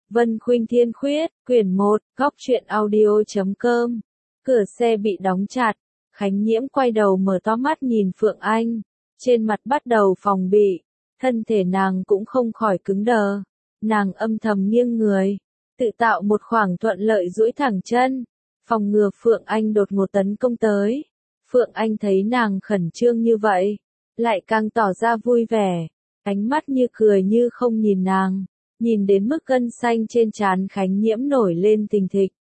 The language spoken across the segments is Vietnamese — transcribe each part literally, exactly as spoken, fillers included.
Vân Khuynh Thiên Khuyết, quyển một, góc truyện audio chấm com. Cửa xe bị đóng chặt, Khánh Nhiễm quay đầu mở to mắt nhìn Phượng Anh, trên mặt bắt đầu phòng bị, thân thể nàng cũng không khỏi cứng đờ, nàng âm thầm nghiêng người, tự tạo một khoảng thuận lợi duỗi thẳng chân, phòng ngừa Phượng Anh đột ngột tấn công tới. Phượng Anh thấy nàng khẩn trương như vậy, lại càng tỏ ra vui vẻ, ánh mắt như cười như không nhìn nàng. Nhìn đến mức gân xanh trên trán Khánh Nhiễm nổi lên thình thịch.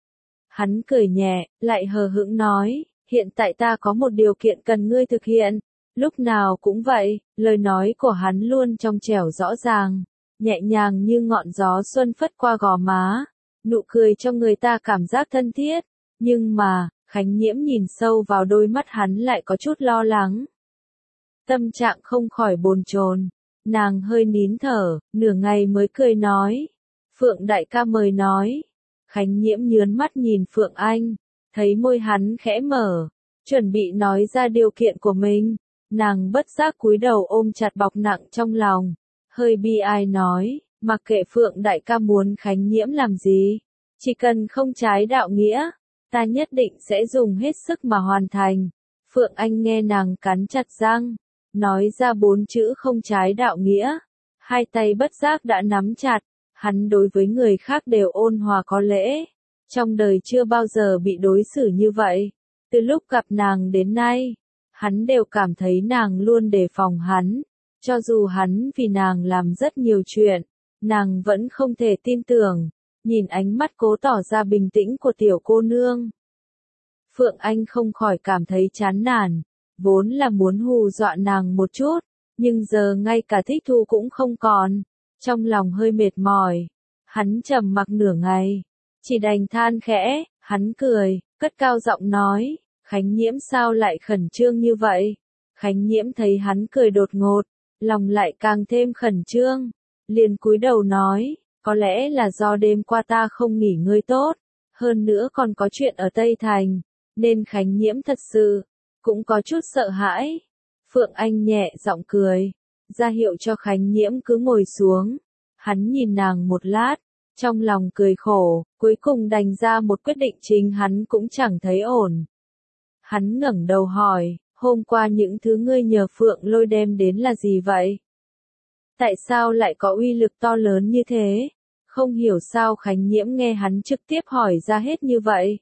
Hắn cười nhẹ, lại hờ hững nói, hiện tại ta có một điều kiện cần ngươi thực hiện. Lúc nào cũng vậy, lời nói của hắn luôn trong trẻo rõ ràng, nhẹ nhàng như ngọn gió xuân phất qua gò má, nụ cười cho người ta cảm giác thân thiết. Nhưng mà, Khánh Nhiễm nhìn sâu vào đôi mắt hắn lại có chút lo lắng. Tâm trạng không khỏi bồn chồn. Nàng hơi nín thở, nửa ngày mới cười nói. Phượng đại ca mời nói. Khánh Nhiễm nhướn mắt nhìn Phượng Anh, thấy môi hắn khẽ mở, chuẩn bị nói ra điều kiện của mình. Nàng bất giác cúi đầu ôm chặt bọc nặng trong lòng, hơi bi ai nói, mặc kệ Phượng đại ca muốn Khánh Nhiễm làm gì, chỉ cần không trái đạo nghĩa, ta nhất định sẽ dùng hết sức mà hoàn thành. Phượng Anh nghe nàng cắn chặt răng, nói ra bốn chữ không trái đạo nghĩa, hai tay bất giác đã nắm chặt, hắn đối với người khác đều ôn hòa có lễ, trong đời chưa bao giờ bị đối xử như vậy, từ lúc gặp nàng đến nay, hắn đều cảm thấy nàng luôn đề phòng hắn, cho dù hắn vì nàng làm rất nhiều chuyện, nàng vẫn không thể tin tưởng, nhìn ánh mắt cố tỏ ra bình tĩnh của tiểu cô nương. Phượng Anh không khỏi cảm thấy chán nản. Vốn là muốn hù dọa nàng một chút, nhưng giờ ngay cả thích thú cũng không còn, trong lòng hơi mệt mỏi. Hắn trầm mặc nửa ngày, chỉ đành than khẽ, hắn cười, cất cao giọng nói, Khánh Nhiễm sao lại khẩn trương như vậy? Khánh Nhiễm thấy hắn cười đột ngột, lòng lại càng thêm khẩn trương, liền cúi đầu nói, có lẽ là do đêm qua ta không nghỉ ngơi tốt, hơn nữa còn có chuyện ở Tây Thành, nên Khánh Nhiễm thật sự cũng có chút sợ hãi. Phượng Anh nhẹ giọng cười, ra hiệu cho Khánh Nhiễm cứ ngồi xuống. Hắn nhìn nàng một lát, trong lòng cười khổ, cuối cùng đành ra một quyết định chính hắn cũng chẳng thấy ổn. Hắn ngẩng đầu hỏi, hôm qua những thứ ngươi nhờ Phượng Lôi đem đến là gì vậy? Tại sao lại có uy lực to lớn như thế? Không hiểu sao Khánh Nhiễm nghe hắn trực tiếp hỏi ra hết như vậy.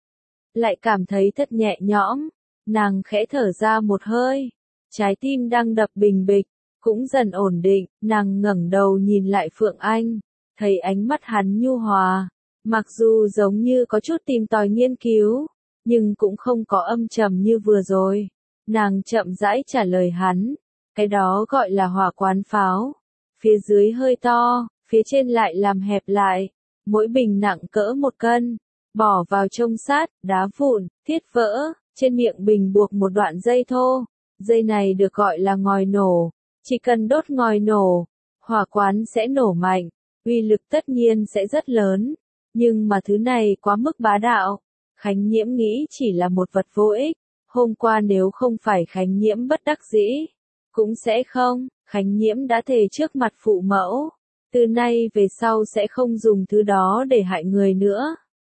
Lại cảm thấy thật nhẹ nhõm. Nàng khẽ thở ra một hơi, trái tim đang đập bình bịch, cũng dần ổn định, nàng ngẩng đầu nhìn lại Phượng Anh, thấy ánh mắt hắn nhu hòa, mặc dù giống như có chút tìm tòi nghiên cứu, nhưng cũng không có âm trầm như vừa rồi. Nàng chậm rãi trả lời hắn, cái đó gọi là hỏa quán pháo, phía dưới hơi to, phía trên lại làm hẹp lại, mỗi bình nặng cỡ một cân, bỏ vào chông sát, đá vụn, thiết vỡ. Trên miệng bình buộc một đoạn dây thô, dây này được gọi là ngòi nổ, chỉ cần đốt ngòi nổ, hỏa quán sẽ nổ mạnh, uy lực tất nhiên sẽ rất lớn, nhưng mà thứ này quá mức bá đạo, Khánh Nhiễm nghĩ chỉ là một vật vô ích, hôm qua nếu không phải Khánh Nhiễm bất đắc dĩ, cũng sẽ không, Khánh Nhiễm đã thề trước mặt phụ mẫu, từ nay về sau sẽ không dùng thứ đó để hại người nữa.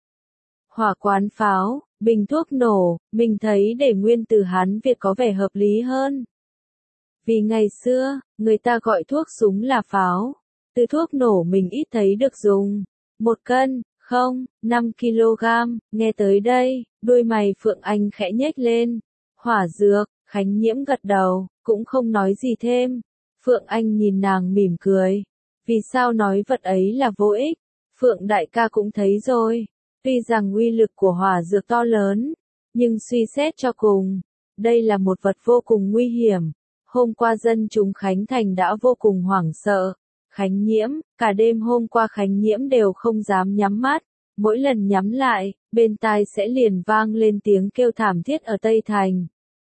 Hỏa quán pháo, bình thuốc nổ, mình thấy để nguyên từ Hán Việt có vẻ hợp lý hơn. Vì ngày xưa, người ta gọi thuốc súng là pháo, từ thuốc nổ mình ít thấy được dùng. Một cân, không, năm ki lô gam, nghe tới đây, đôi mày Phượng Anh khẽ nhếch lên. Hỏa dược, Khánh Nhiễm gật đầu, cũng không nói gì thêm. Phượng Anh nhìn nàng mỉm cười. Vì sao nói vật ấy là vô ích? Phượng đại ca cũng thấy rồi. Tuy rằng uy lực của hỏa dược to lớn, nhưng suy xét cho cùng, đây là một vật vô cùng nguy hiểm. Hôm qua dân chúng Khánh Thành đã vô cùng hoảng sợ. Khánh Nhiễm, cả đêm hôm qua Khánh Nhiễm đều không dám nhắm mắt. Mỗi lần nhắm lại, bên tai sẽ liền vang lên tiếng kêu thảm thiết ở Tây Thành.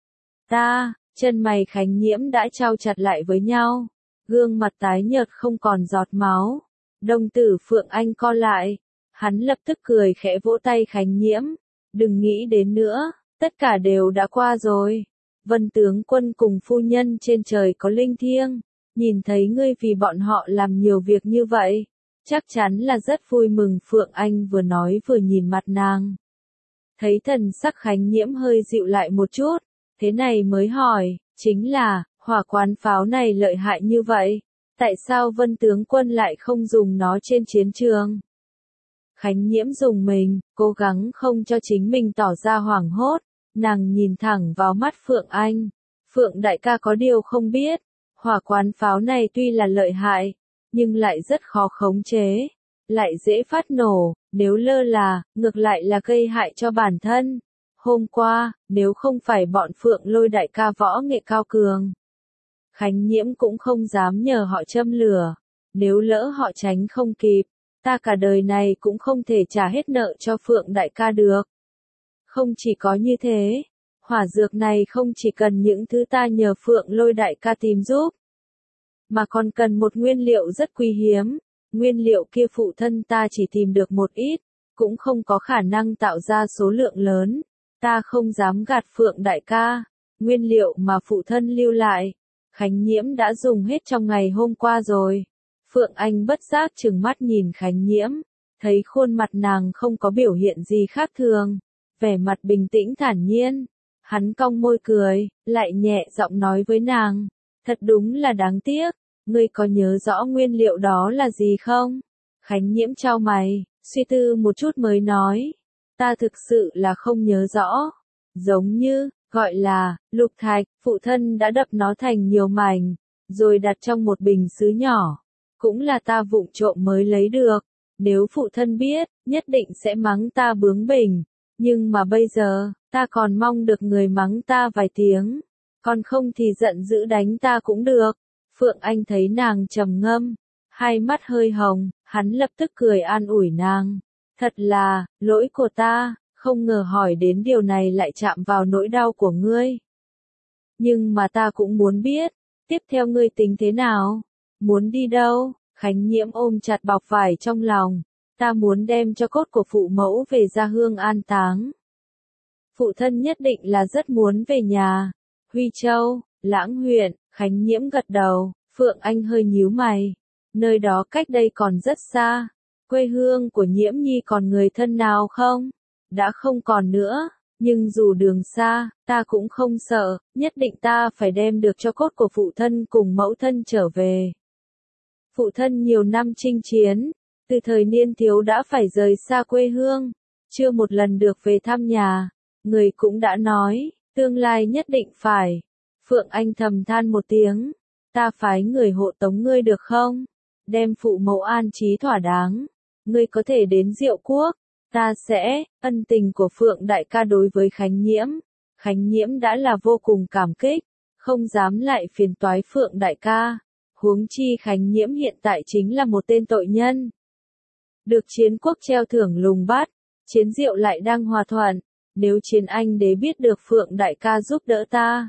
Ta, chân mày Khánh Nhiễm đã trao chặt lại với nhau. Gương mặt tái nhợt không còn giọt máu. Đồng tử Phượng Anh co lại. Hắn lập tức cười khẽ vỗ tay Khánh Nhiễm, đừng nghĩ đến nữa, tất cả đều đã qua rồi. Vân tướng quân cùng phu nhân trên trời có linh thiêng, nhìn thấy ngươi vì bọn họ làm nhiều việc như vậy, chắc chắn là rất vui mừng. Phượng Anh vừa nói vừa nhìn mặt nàng. Thấy thần sắc Khánh Nhiễm hơi dịu lại một chút, thế này mới hỏi, chính là, hỏa quán pháo này lợi hại như vậy, tại sao Vân tướng quân lại không dùng nó trên chiến trường? Khánh Nhiễm dùng mình, cố gắng không cho chính mình tỏ ra hoảng hốt, nàng nhìn thẳng vào mắt Phượng Anh. Phượng đại ca có điều không biết, hỏa quán pháo này tuy là lợi hại, nhưng lại rất khó khống chế, lại dễ phát nổ, nếu lơ là, ngược lại là gây hại cho bản thân. Hôm qua, nếu không phải bọn Phượng Lôi đại ca võ nghệ cao cường, Khánh Nhiễm cũng không dám nhờ họ châm lửa, nếu lỡ họ tránh không kịp, ta cả đời này cũng không thể trả hết nợ cho Phượng đại ca được. Không chỉ có như thế, hỏa dược này không chỉ cần những thứ ta nhờ Phượng Lôi đại ca tìm giúp, mà còn cần một nguyên liệu rất quý hiếm. Nguyên liệu kia phụ thân ta chỉ tìm được một ít, cũng không có khả năng tạo ra số lượng lớn. Ta không dám gạt Phượng đại ca, nguyên liệu mà phụ thân lưu lại, Khánh Nhiễm đã dùng hết trong ngày hôm qua rồi. Phượng Anh bất giác trừng mắt nhìn Khánh Nhiễm, thấy khuôn mặt nàng không có biểu hiện gì khác thường, vẻ mặt bình tĩnh thản nhiên. Hắn cong môi cười, lại nhẹ giọng nói với nàng, thật đúng là đáng tiếc, ngươi có nhớ rõ nguyên liệu đó là gì không? Khánh Nhiễm chau mày, suy tư một chút mới nói, ta thực sự là không nhớ rõ, giống như, gọi là, lục thạch, phụ thân đã đập nó thành nhiều mảnh, rồi đặt trong một bình sứ nhỏ, cũng là ta vụng trộm mới lấy được, nếu phụ thân biết, nhất định sẽ mắng ta bướng bỉnh, nhưng mà bây giờ, ta còn mong được người mắng ta vài tiếng, còn không thì giận dữ đánh ta cũng được. Phượng Anh thấy nàng trầm ngâm, hai mắt hơi hồng, hắn lập tức cười an ủi nàng, thật là, lỗi của ta, không ngờ hỏi đến điều này lại chạm vào nỗi đau của ngươi. Nhưng mà ta cũng muốn biết, tiếp theo ngươi tính thế nào? Muốn đi đâu? Khánh Nhiễm ôm chặt bọc vải trong lòng, ta muốn đem cho cốt của phụ mẫu về gia hương an táng. Phụ thân nhất định là rất muốn về nhà. Huy Châu, Lãng huyện, Khánh Nhiễm gật đầu, Phượng Anh hơi nhíu mày. Nơi đó cách đây còn rất xa. Quê hương của Nhiễm Nhi còn người thân nào không? Đã không còn nữa, nhưng dù đường xa, ta cũng không sợ, nhất định ta phải đem được cho cốt của phụ thân cùng mẫu thân trở về. Phụ thân nhiều năm chinh chiến, từ thời niên thiếu đã phải rời xa quê hương, chưa một lần được về thăm nhà, người cũng đã nói, tương lai nhất định phải. Phượng Anh thầm than một tiếng, ta phái người hộ tống ngươi được không? Đem phụ mẫu an trí thỏa đáng, ngươi có thể đến Diệu Quốc, ta sẽ, ân tình của Phượng đại ca đối với Khánh Nhiễm. Khánh Nhiễm đã là vô cùng cảm kích, không dám lại phiền toái Phượng đại ca, huống chi Khánh Nhiễm hiện tại chính là một tên tội nhân. Được Chiến Quốc treo thưởng lùng bắt, Chiến Diệu lại đang hòa thuận, nếu Chiến Anh đế biết được Phượng đại ca giúp đỡ ta,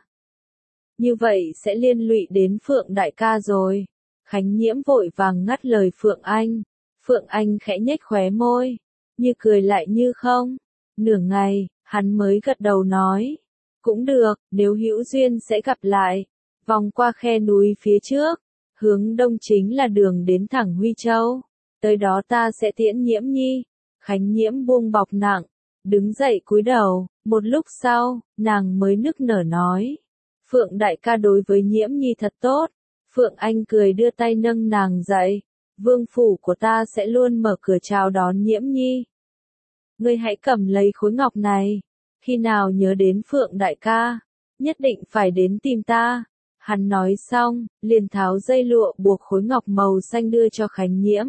như vậy sẽ liên lụy đến Phượng đại ca rồi. Khánh Nhiễm vội vàng ngắt lời Phượng Anh. Phượng Anh khẽ nhếch khóe môi, như cười lại như không. Nửa ngày, hắn mới gật đầu nói, cũng được, nếu hữu duyên sẽ gặp lại. Vòng qua khe núi phía trước, hướng đông chính là đường đến thẳng Huy Châu. Tới đó ta sẽ tiễn Nhiễm Nhi. Khánh Nhiễm buông bọc nặng, đứng dậy cúi đầu, một lúc sau, nàng mới nức nở nói, Phượng đại ca đối với Nhiễm Nhi thật tốt. Phượng Anh cười đưa tay nâng nàng dậy, vương phủ của ta sẽ luôn mở cửa chào đón Nhiễm Nhi. Ngươi hãy cầm lấy khối ngọc này, khi nào nhớ đến Phượng đại ca, nhất định phải đến tìm ta. Hắn nói xong, liền tháo dây lụa buộc khối ngọc màu xanh đưa cho Khánh Nhiễm.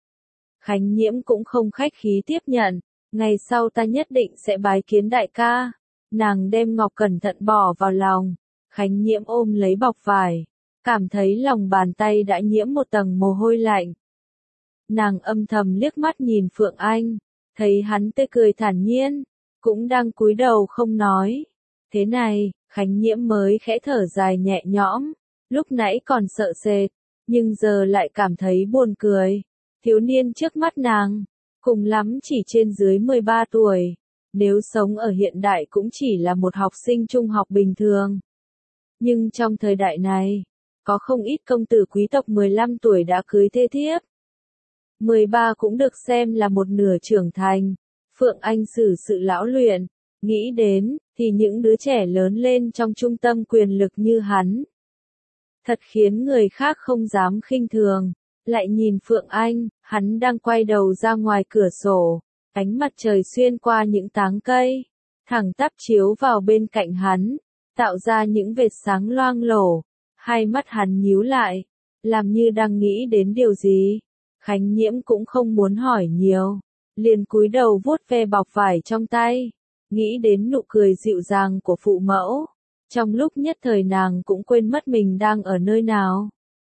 Khánh Nhiễm cũng không khách khí tiếp nhận, ngày sau ta nhất định sẽ bái kiến đại ca. Nàng đem ngọc cẩn thận bỏ vào lòng, Khánh Nhiễm ôm lấy bọc vải, cảm thấy lòng bàn tay đã nhiễm một tầng mồ hôi lạnh. Nàng âm thầm liếc mắt nhìn Phượng Anh, thấy hắn tươi cười thản nhiên, cũng đang cúi đầu không nói. Thế này, Khánh Nhiễm mới khẽ thở dài nhẹ nhõm, lúc nãy còn sợ sệt, nhưng giờ lại cảm thấy buồn cười. Thiếu niên trước mắt nàng, cùng lắm chỉ trên dưới mười ba tuổi, nếu sống ở hiện đại cũng chỉ là một học sinh trung học bình thường. Nhưng trong thời đại này, có không ít công tử quý tộc mười lăm tuổi đã cưới thê thiếp. mười ba cũng được xem là một nửa trưởng thành. Phượng Anh xử sự lão luyện, nghĩ đến, thì những đứa trẻ lớn lên trong trung tâm quyền lực như hắn. Thật khiến người khác không dám khinh thường. Lại nhìn Phượng Anh, hắn đang quay đầu ra ngoài cửa sổ, ánh mặt trời xuyên qua những tán cây, thẳng tắp chiếu vào bên cạnh hắn, tạo ra những vệt sáng loang lổ. Hai mắt hắn nhíu lại, làm như đang nghĩ đến điều gì. Khánh Nhiễm cũng không muốn hỏi nhiều, liền cúi đầu vuốt ve bọc vải trong tay, nghĩ đến nụ cười dịu dàng của phụ mẫu. Trong lúc nhất thời nàng cũng quên mất mình đang ở nơi nào.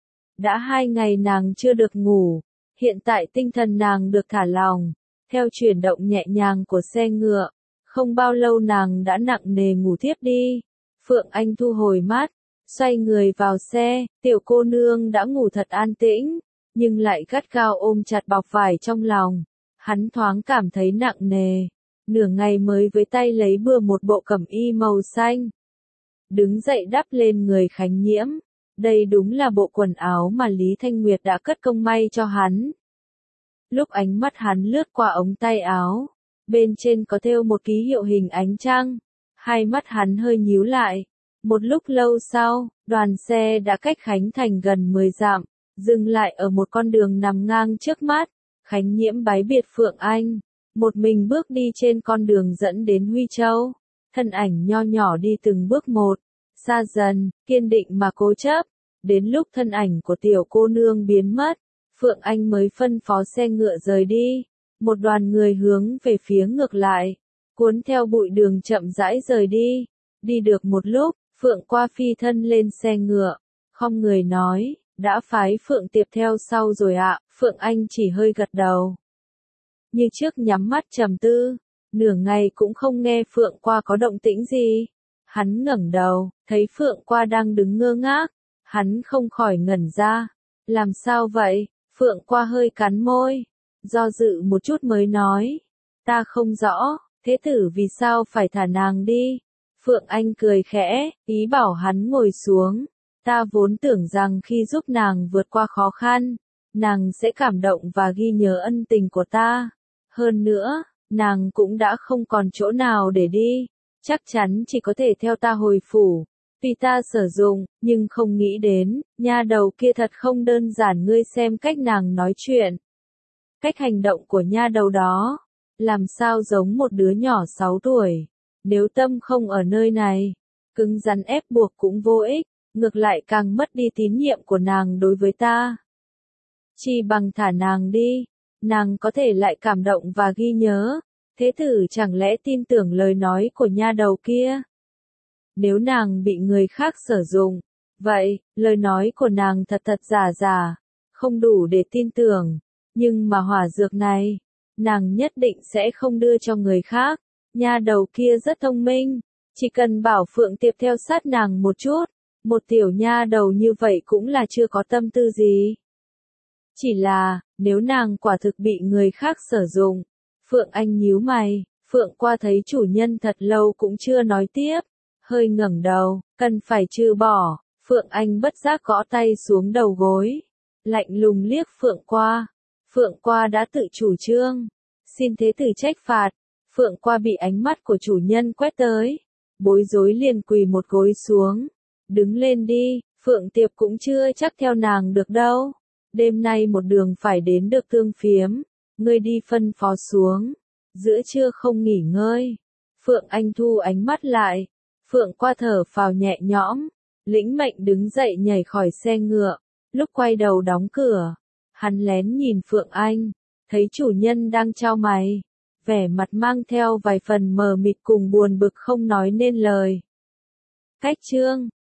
Đã hai ngày nàng chưa được ngủ, hiện tại tinh thần nàng được thả lỏng, theo chuyển động nhẹ nhàng của xe ngựa, không bao lâu nàng đã nặng nề ngủ thiếp đi. Phượng Anh thu hồi mắt, xoay người vào xe, tiểu cô nương đã ngủ thật an tĩnh, nhưng lại gắt gao ôm chặt bọc vải trong lòng. Hắn thoáng cảm thấy nặng nề, nửa ngày mới với tay lấy bừa một bộ cẩm y màu xanh. Đứng dậy đắp lên người Khánh Nhiễm. Đây đúng là bộ quần áo mà Lý Thanh Nguyệt đã cất công may cho hắn. Lúc ánh mắt hắn lướt qua ống tay áo, bên trên có thêu một ký hiệu hình ánh trăng. Hai mắt hắn hơi nhíu lại. Một lúc lâu sau, đoàn xe đã cách Khánh Thành gần mười dặm, dừng lại ở một con đường nằm ngang trước mắt. Khánh Nhiễm bái biệt Phượng Anh, một mình bước đi trên con đường dẫn đến Huy Châu. Thân ảnh nho nhỏ đi từng bước một, xa dần, kiên định mà cố chấp. Đến lúc thân ảnh của tiểu cô nương biến mất, Phượng Anh mới phân phó xe ngựa rời đi. Một đoàn người hướng về phía ngược lại, cuốn theo bụi đường chậm rãi rời đi. Đi được một lúc, Phượng Qua phi thân lên xe ngựa, không người nói, đã phái Phượng Tiệp theo sau rồi ạ. Phượng Anh chỉ hơi gật đầu, như trước nhắm mắt trầm tư. Nửa ngày cũng không nghe Phượng Qua có động tĩnh gì. Hắn ngẩng đầu, thấy Phượng Qua đang đứng ngơ ngác. Hắn không khỏi ngẩn ra. Làm sao vậy? Phượng Qua hơi cắn môi, do dự một chút mới nói. Ta không rõ, thế tử vì sao phải thả nàng đi? Phượng Anh cười khẽ, ý bảo hắn ngồi xuống. Ta vốn tưởng rằng khi giúp nàng vượt qua khó khăn, nàng sẽ cảm động và ghi nhớ ân tình của ta. Hơn nữa, nàng cũng đã không còn chỗ nào để đi, chắc chắn chỉ có thể theo ta hồi phủ, vì ta sử dụng, nhưng không nghĩ đến, nha đầu kia thật không đơn giản. Ngươi xem cách nàng nói chuyện, cách hành động của nha đầu đó, làm sao giống một đứa nhỏ sáu tuổi. Nếu tâm không ở nơi này, cứng rắn ép buộc cũng vô ích, ngược lại càng mất đi tín nhiệm của nàng đối với ta. Chỉ bằng thả nàng đi, nàng có thể lại cảm động và ghi nhớ. Thế tử chẳng lẽ tin tưởng lời nói của nha đầu kia? Nếu nàng bị người khác sử dụng, vậy, lời nói của nàng thật thật giả giả, không đủ để tin tưởng. Nhưng mà hỏa dược này, nàng nhất định sẽ không đưa cho người khác. Nha đầu kia rất thông minh, chỉ cần bảo Phượng Tiệp theo sát nàng một chút, một tiểu nha đầu như vậy cũng là chưa có tâm tư gì. Chỉ là, nếu nàng quả thực bị người khác sử dụng. Phượng Anh nhíu mày, Phượng Qua thấy chủ nhân thật lâu cũng chưa nói tiếp, hơi ngẩng đầu, cần phải trừ bỏ. Phượng Anh bất giác gõ tay xuống đầu gối, lạnh lùng liếc Phượng Qua. Phượng Qua đã tự chủ trương, xin thế tử trách phạt. Phượng Qua bị ánh mắt của chủ nhân quét tới, bối rối liền quỳ một gối xuống. Đứng lên đi, Phượng Tiệp cũng chưa chắc theo nàng được đâu. Đêm nay một đường phải đến được Tương Phiếm, ngươi đi phân phó xuống, giữa trưa không nghỉ ngơi. Phượng Anh thu ánh mắt lại, Phượng Qua thở phào nhẹ nhõm, lĩnh mệnh đứng dậy nhảy khỏi xe ngựa. Lúc quay đầu đóng cửa, hắn lén nhìn Phượng Anh, thấy chủ nhân đang chau mày, vẻ mặt mang theo vài phần mờ mịt cùng buồn bực không nói nên lời. Cách chương